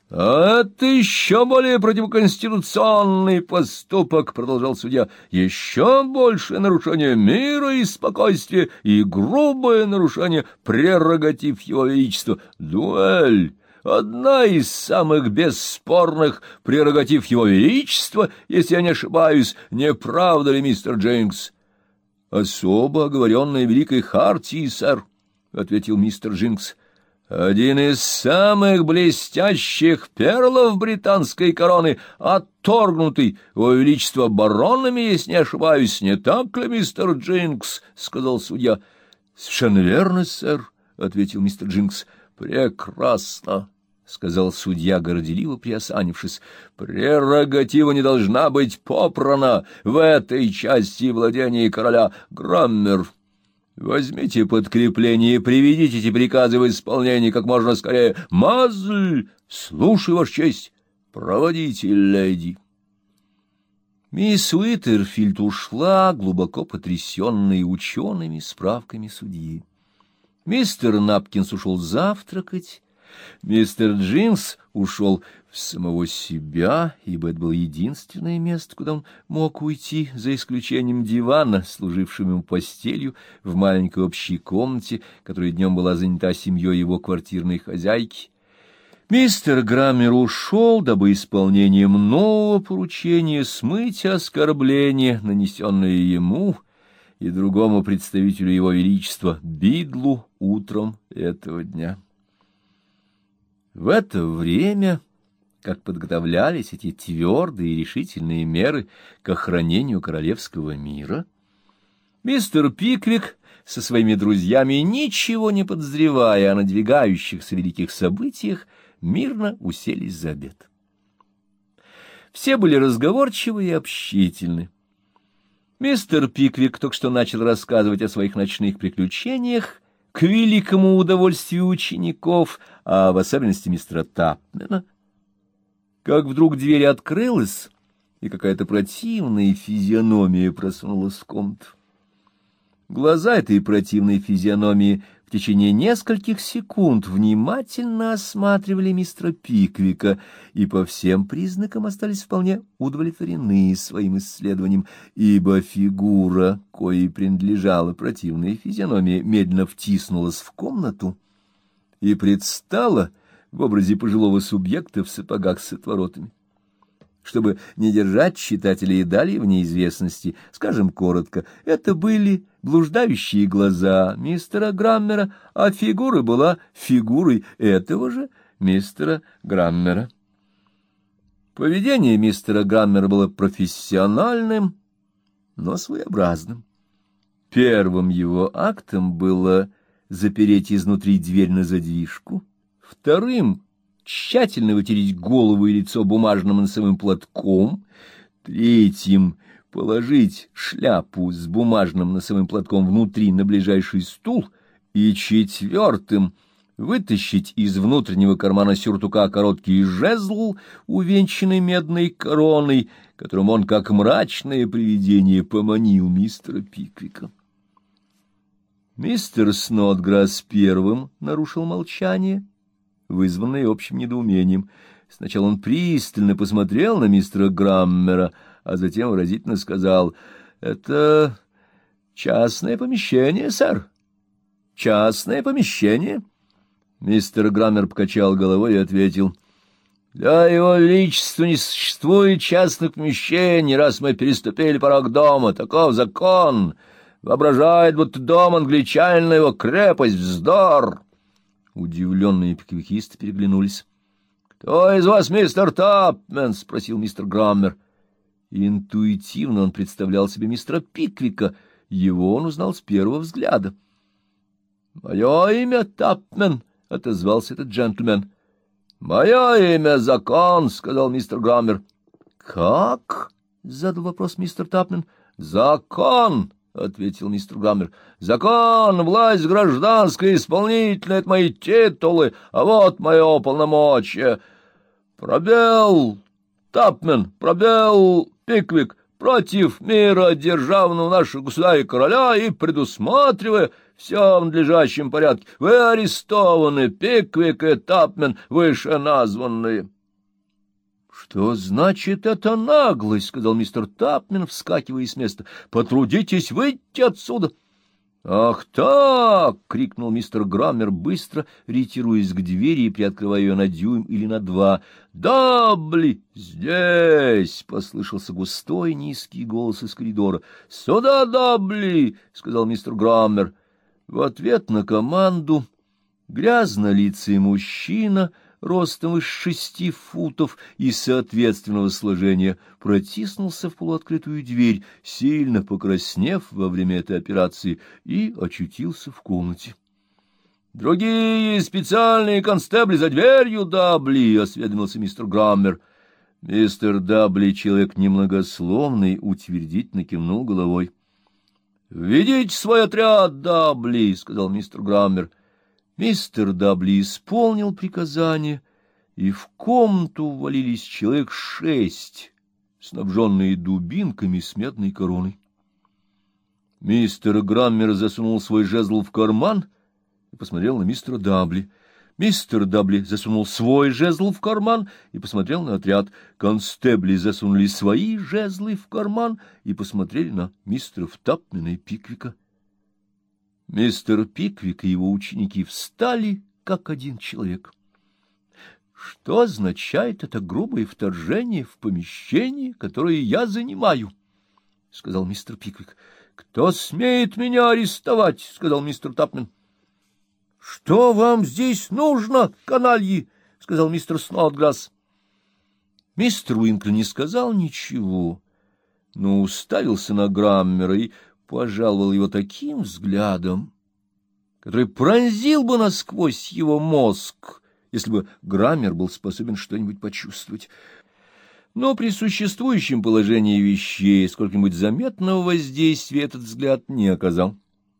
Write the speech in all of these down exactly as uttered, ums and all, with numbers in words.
— А это еще более противоконституционный поступок, — продолжал судья, — еще большее нарушение мира и спокойствия и грубое нарушение прерогатив его величества. Дуэль — одна из самых бесспорных прерогатив его величества, если я не ошибаюсь, не правда ли, мистер Джинкс? — Особо оговоренная Великой Хартией, сэр, — ответил мистер Джинкс. Один из самых блестящих перлов британской короны, отторгнутый его величество баронами, если не ошибаюсь, не так ли, мистер Джинкс? — сказал судья. — Совершенно верно, сэр, — ответил мистер Джинкс. — Прекрасно, — сказал судья, горделиво приосанившись. — Прерогатива не должна быть попрана в этой части владения короля. Граммер, возьмите подкрепление и приведите эти приказы в исполнение как можно скорее. Мазль, слушай, ваша честь, проводите леди. Мисс Уитерфилд ушла, глубоко потрясенная учеными справками судьи. Мистер Напкинс ушел завтракать. Мистер Джинкс ушел в самого себя, ибо это было единственное место, куда он мог уйти, за исключением дивана, служившего ему постелью в маленькой общей комнате, которая днем была занята семьей его квартирной хозяйки. Мистер Граммер ушел, дабы исполнением нового поручения смыть оскорбление, нанесенное ему и другому представителю его величества Бидлу утром этого дня. В это время, как подготовлялись эти твердые и решительные меры к охранению королевского мира, мистер Пиквик со своими друзьями, ничего не подозревая о надвигающихся великих событиях, мирно уселись за обед. Все были разговорчивы и общительны. Мистер Пиквик только что начал рассказывать о своих ночных приключениях, к великому удовольствию учеников, а в особенности мистера Тапмена, как вдруг дверь открылась, и какая-то противная физиономия просунулась в комнату. Глаза этой противной физиономии в течение нескольких секунд внимательно осматривали мистера Пиквика и по всем признакам остались вполне удовлетворены своим исследованием, ибо фигура, коей принадлежала противная физиономия, медленно втиснулась в комнату и предстала в образе пожилого субъекта в сапогах с отворотами. Чтобы не держать читателей далее в неизвестности, скажем коротко, это были блуждающие глаза мистера Граммера, а фигура была фигурой этого же мистера Граммера. Поведение мистера Граммера было профессиональным, но своеобразным. Первым его актом было запереть изнутри дверь на задвижку, вторым — тщательно вытереть голову и лицо бумажным носовым платком, третьим — положить шляпу с бумажным носовым платком внутри на ближайший стул, и четвертым — вытащить из внутреннего кармана сюртука короткий жезл, увенчанный медной короной, которым он, как мрачное привидение, поманил мистера Пиквика. Мистер Снодграсс первым нарушил молчание, вызванное общим недоумением. Сначала он пристально посмотрел на мистера Граммера, а затем выразительно сказал: — Это частное помещение, сэр. Частное помещение. Мистер Граммер покачал головой и ответил: — Для его величества не существует частных помещений, раз мы переступили порог дома. Таков закон. Воображает, будто дом англичанина его крепость. Вздор! Удивленные пиквикисты переглянулись. — Кто из вас мистер Тапмен? — спросил мистер Граммер. Интуитивно он представлял себе мистера Пиквика. Его он узнал с первого взгляда. — Мое имя Тапмен, — отозвался этот джентльмен. — Мое имя Закон, — сказал мистер Граммер. — Как? — задал вопрос мистер Тапмен. — Закон, — ответил мистер Граммер. — Закон, власть гражданская, исполнительная — это мои титулы, а вот мое полномочие. Пробел, Тапмен, пробел, Пиквик, против мира державного нашего государя короля и предусматривая все в надлежащем порядке. Вы арестованы, Пиквик и Тапмен, вышеназванные. — Что значит эта наглость? — сказал мистер Тапмен, вскакивая с места. — Потрудитесь выйти отсюда. — Ах так! — крикнул мистер Граммер, быстро ретируясь к двери и приоткрывая ее на дюйм или на два. — Дабли! Здесь! — послышался густой низкий голос из коридора. — Сюда, Дабли! — сказал мистер Граммер. В ответ на команду грязнолицый мужчина ростом из шести футов и соответственного сложения протиснулся в полуоткрытую дверь, сильно покраснев во время этой операции, и очутился в комнате. — Другие специальные констебли за дверью, Дабли! — осведомился мистер Граммер. Мистер Дабли, человек немногословный, утвердительно кивнул головой. — Ведите свой отряд, Дабли! — сказал мистер Граммер. Мистер Дабли исполнил приказание, и в комнату ввалились человек шесть, снабженные дубинками с медной короной. Мистер Граммер засунул свой жезл в карман и посмотрел на мистера Дабли. Мистер Дабли засунул свой жезл в карман и посмотрел на отряд. Констебли засунули свои жезлы в карман и посмотрели на мистера Тапмена и Пиквика. Мистер Пиквик и его ученики встали, как один человек. — Что означает это грубое вторжение в помещение, которое я занимаю? — сказал мистер Пиквик. — Кто смеет меня арестовать? — сказал мистер Тапмен. — Что вам здесь нужно, канальи? — сказал мистер Снотграсс. Мистер Уинкли не сказал ничего, но уставился на Граммера и пожаловал его таким взглядом, который пронзил бы насквозь его мозг, если бы Граммер был способен что-нибудь почувствовать. Но при существующем положении вещей сколько-нибудь заметного воздействия этот взгляд не оказал.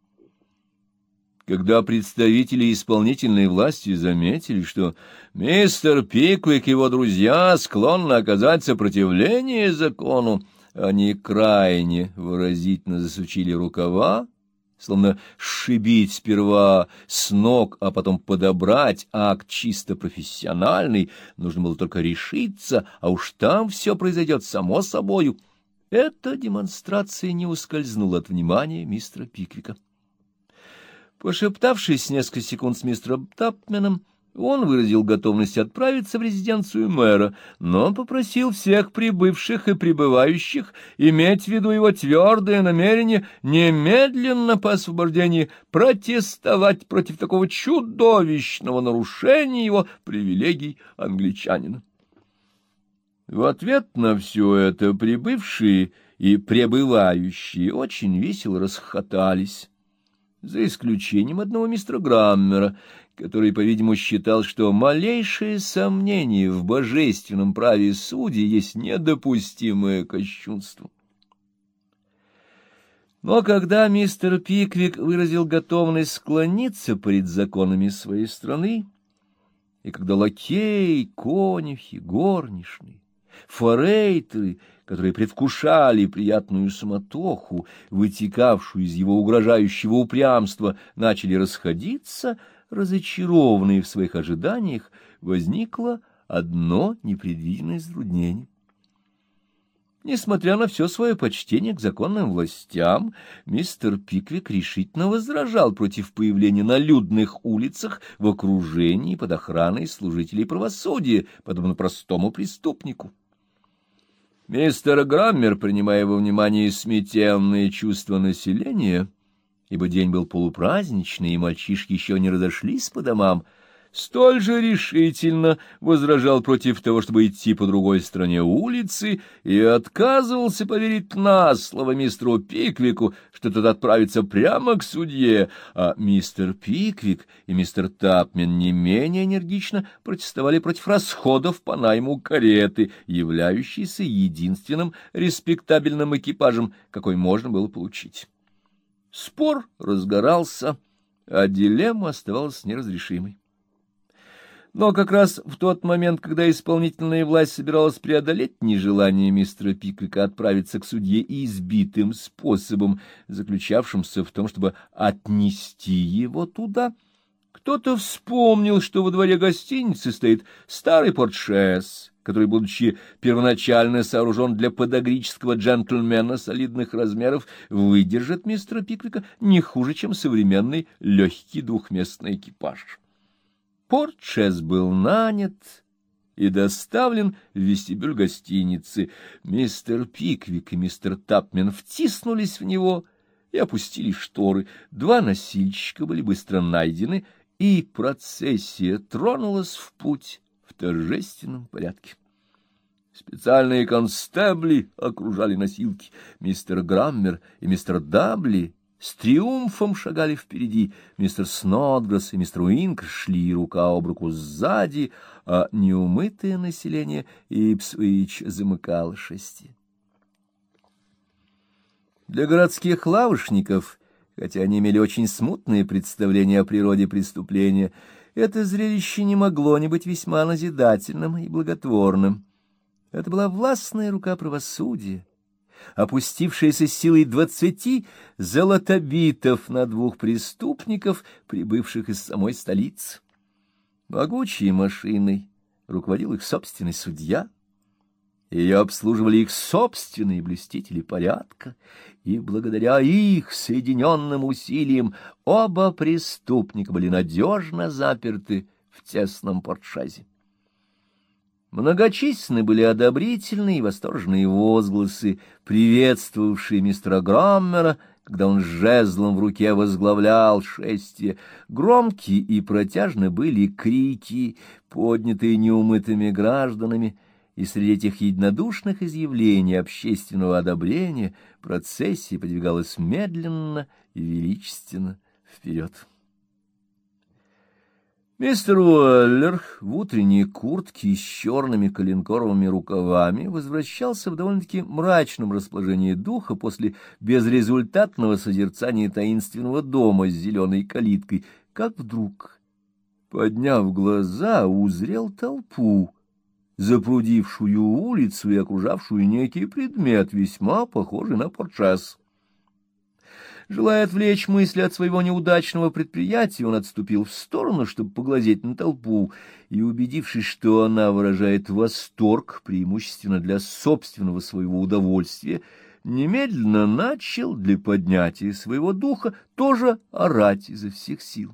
Когда представители исполнительной власти заметили, что мистер Пиквик и его друзья склонны оказать сопротивление закону, они крайне выразительно засучили рукава, словно сшибить сперва с ног, а потом подобрать акт чисто профессиональный, нужно было только решиться, а уж там все произойдет само собою. Эта демонстрация не ускользнула от внимания мистера Пиквика. Пошептавшись несколько секунд с мистером Тапменом, он выразил готовность отправиться в резиденцию мэра, но попросил всех прибывших и прибывающих иметь в виду его твердое намерение немедленно по освобождении протестовать против такого чудовищного нарушения его привилегий англичанина. В ответ на все это прибывшие и пребывающие очень весело расхохотались, за исключением одного мистера Граммера, который, по-видимому, считал, что малейшее сомнение в божественном праве судей есть недопустимое кощунство. Но когда мистер Пиквик выразил готовность склониться перед законами своей страны, и когда лакеи, конюхи, горничные, форейтеры, которые предвкушали приятную суматоху, вытекавшую из его угрожающего упрямства, начали расходиться, разочарованные в своих ожиданиях, возникло одно непредвиденное затруднение. Несмотря на все свое почтение к законным властям, мистер Пиквик решительно возражал против появления на людных улицах в окружении под охраной служителей правосудия, подобно простому преступнику. Мистер Граммер, принимая во внимание смятенные чувства населения, ибо день был полупраздничный, и мальчишки еще не разошлись по домам, столь же решительно возражал против того, чтобы идти по другой стороне улицы, и отказывался поверить на слово мистеру Пиквику, что тот отправится прямо к судье, а мистер Пиквик и мистер Тапмен не менее энергично протестовали против расходов по найму кареты, являющейся единственным респектабельным экипажем, какой можно было получить. Спор разгорался, а дилемма оставалась неразрешимой. Но как раз в тот момент, когда исполнительная власть собиралась преодолеть нежелание мистера Пиквика отправиться к судье избитым способом, заключавшимся в том, чтобы отнести его туда, кто-то вспомнил, что во дворе гостиницы стоит старый портшес, который, будучи первоначально сооружен для подагрического джентльмена солидных размеров, выдержит мистера Пиквика не хуже, чем современный легкий двухместный экипаж. Портшес был нанят и доставлен в вестибюль гостиницы. Мистер Пиквик и мистер Тапмен втиснулись в него и опустили шторы. Два носильщика были быстро найдены, и процессия тронулась в путь в торжественном порядке. Специальные констебли окружали носилки. Мистер Граммер и мистер Дабли с триумфом шагали впереди, мистер Снодграсс и мистер Уинк шли рука об руку сзади, а неумытое население Ипсвич замыкало шествие. Для городских лавочников, хотя они имели очень смутные представления о природе преступления, это зрелище не могло не быть весьма назидательным и благотворным. Это была властная рука правосудия, опустившаяся с силой двадцати золотобитов на двух преступников, прибывших из самой столицы. Могучей машиной руководил их собственный судья, ее обслуживали их собственные блюстители порядка, и благодаря их соединенным усилиям оба преступника были надежно заперты в тесном портшезе. Многочисленны были одобрительные и восторженные возгласы, приветствовавшие мистера Граммера, когда он с жезлом в руке возглавлял шествие. Громкие и протяжны были крики, поднятые неумытыми гражданами, и среди этих единодушных изъявлений общественного одобрения процессия подвигалась медленно и величественно вперед. Мистер Уэллер в утренней куртке с черными коленкоровыми рукавами возвращался в довольно-таки мрачном расположении духа после безрезультатного созерцания таинственного дома с зеленой калиткой, как вдруг, подняв глаза, узрел толпу, запрудившую улицу и окружавшую некий предмет, весьма похожий на портшес. Желая отвлечь мысли от своего неудачного предприятия, он отступил в сторону, чтобы поглазеть на толпу, и, убедившись, что она выражает восторг, преимущественно для собственного своего удовольствия, немедленно начал для поднятия своего духа тоже орать изо всех сил.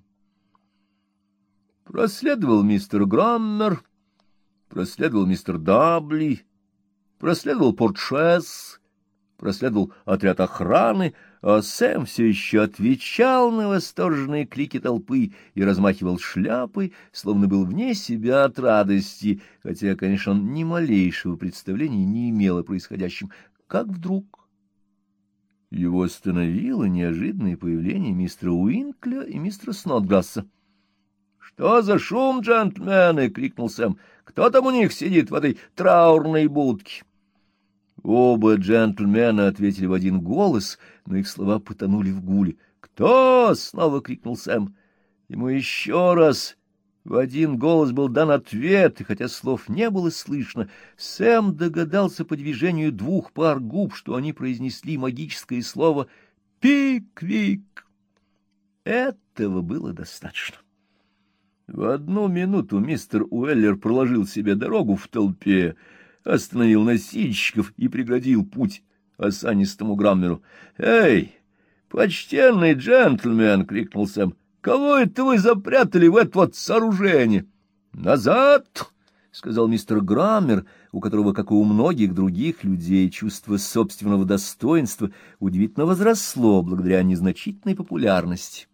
Проследовал мистер Граммер, проследовал мистер Дабли, проследовал портшес, проследовал отряд охраны, а Сэм все еще отвечал на восторженные крики толпы и размахивал шляпой, словно был вне себя от радости, хотя, конечно, он ни малейшего представления не имел о происходящем, как вдруг его остановило неожиданное появление мистера Уинкля и мистера Снодграсса. — Что за шум, джентльмены? — крикнул Сэм. — Кто там у них сидит в этой траурной будке? Оба джентльмена ответили в один голос, но их слова потонули в гуле. «Кто?» — снова крикнул Сэм. Ему еще раз в один голос был дан ответ, и хотя слов не было слышно, Сэм догадался по движению двух пар губ, что они произнесли магическое слово «Пиквик». Этого было достаточно. В одну минуту мистер Уэллер проложил себе дорогу в толпе, остановил носильщиков и преградил путь осанистому Граммеру. — Эй, почтенный джентльмен! — крикнул Сэм. — Кого это вы запрятали в это вот сооружение? — Назад! — сказал мистер Граммер, у которого, как и у многих других людей, чувство собственного достоинства удивительно возросло благодаря незначительной популярности.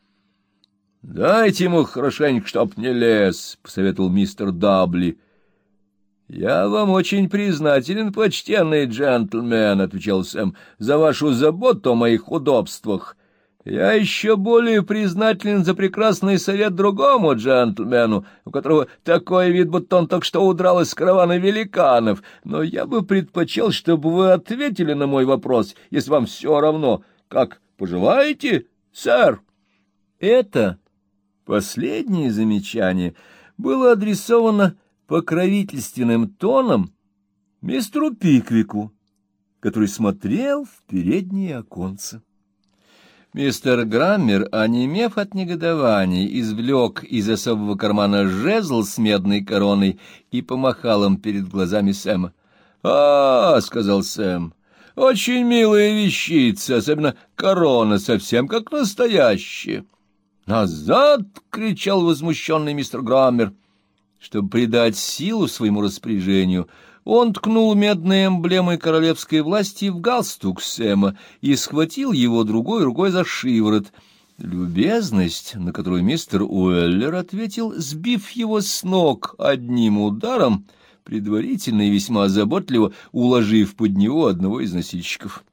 — Дайте ему хорошенько, чтоб не лез, — посоветовал мистер Дабли. — Я вам очень признателен, почтенный джентльмен, — отвечал Сэм, — за вашу заботу о моих удобствах. Я еще более признателен за прекрасный совет другому джентльмену, у которого такой вид, будто он только что удрал из каравана великанов. Но я бы предпочел, чтобы вы ответили на мой вопрос, если вам все равно. Как пожелаете, сэр? Это последнее замечание было адресовано покровительственным тоном мистеру Пиквику, который смотрел в переднее оконце. Мистер Граммер, онемев от негодования, извлек из особого кармана жезл с медной короной и помахал им перед глазами Сэма. — А, — сказал Сэм, — очень милая вещица, особенно корона, совсем как настоящая. — Назад! — кричал возмущенный мистер Граммер. Чтобы придать силу своему распоряжению, он ткнул медной эмблемой королевской власти в галстук Сэма и схватил его другой рукой за шиворот. Любезность, на которую мистер Уэллер ответил, сбив его с ног одним ударом, предварительно и весьма заботливо уложив под него одного из носильщиков.